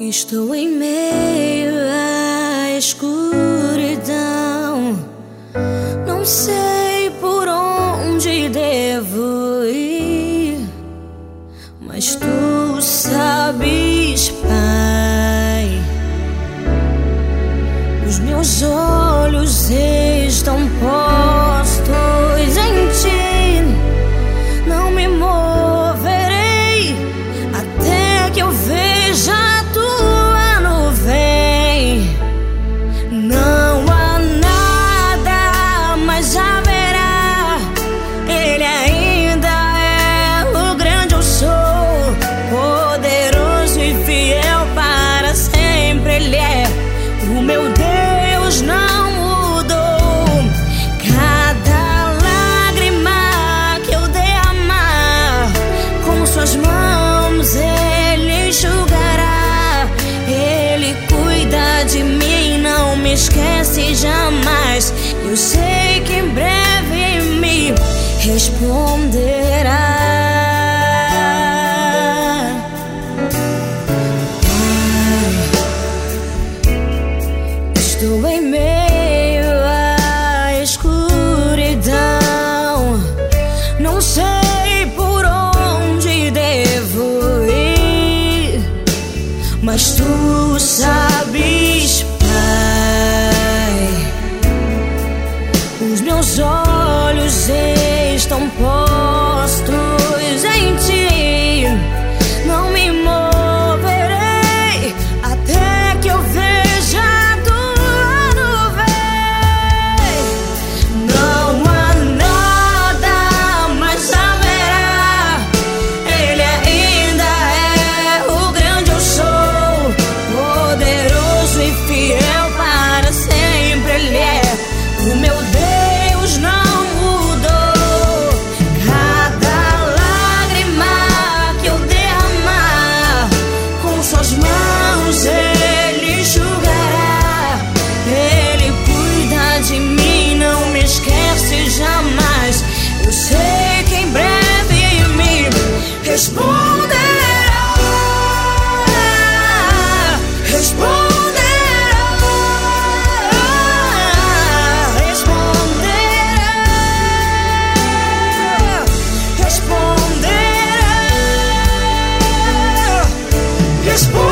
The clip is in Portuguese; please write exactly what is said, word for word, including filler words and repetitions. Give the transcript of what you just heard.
Estou em meio à escuridão, não sei por onde devo ir, mas tu sabes, Pai. Os meus olhos estão postos em ti, não me moverei até que eu veja a tua nuvem. Não há nada, mas haverá. Ele ainda é o grande eu sou, poderoso e fiel para sempre. Ele é o meu Deus, não mudou. Cada lágrima que eu derramar, com suas mãos Ele enxugará. Ele cuida de mim, não me esquece jamais. Eu sei que em breve me responderá. Estou em meio à escuridão, não sei por onde devo ir, mas tu sabes, Pai. Os meus olhos estão postos em ti, não me moverei até que eu veja a tua nuvem. Não há nada, mas haverá. Ele ainda é o grande eu sou, poderoso e fiel para sempre. Ele é o meu Deus, não mudou. Cada lágrima que eu derramar, com suas mãos Ele enxugará. Ele cuida de mim, não me esquece jamais. Eu sei que em breve me responderá. Responderá. Responderá. Responderá. Responderá.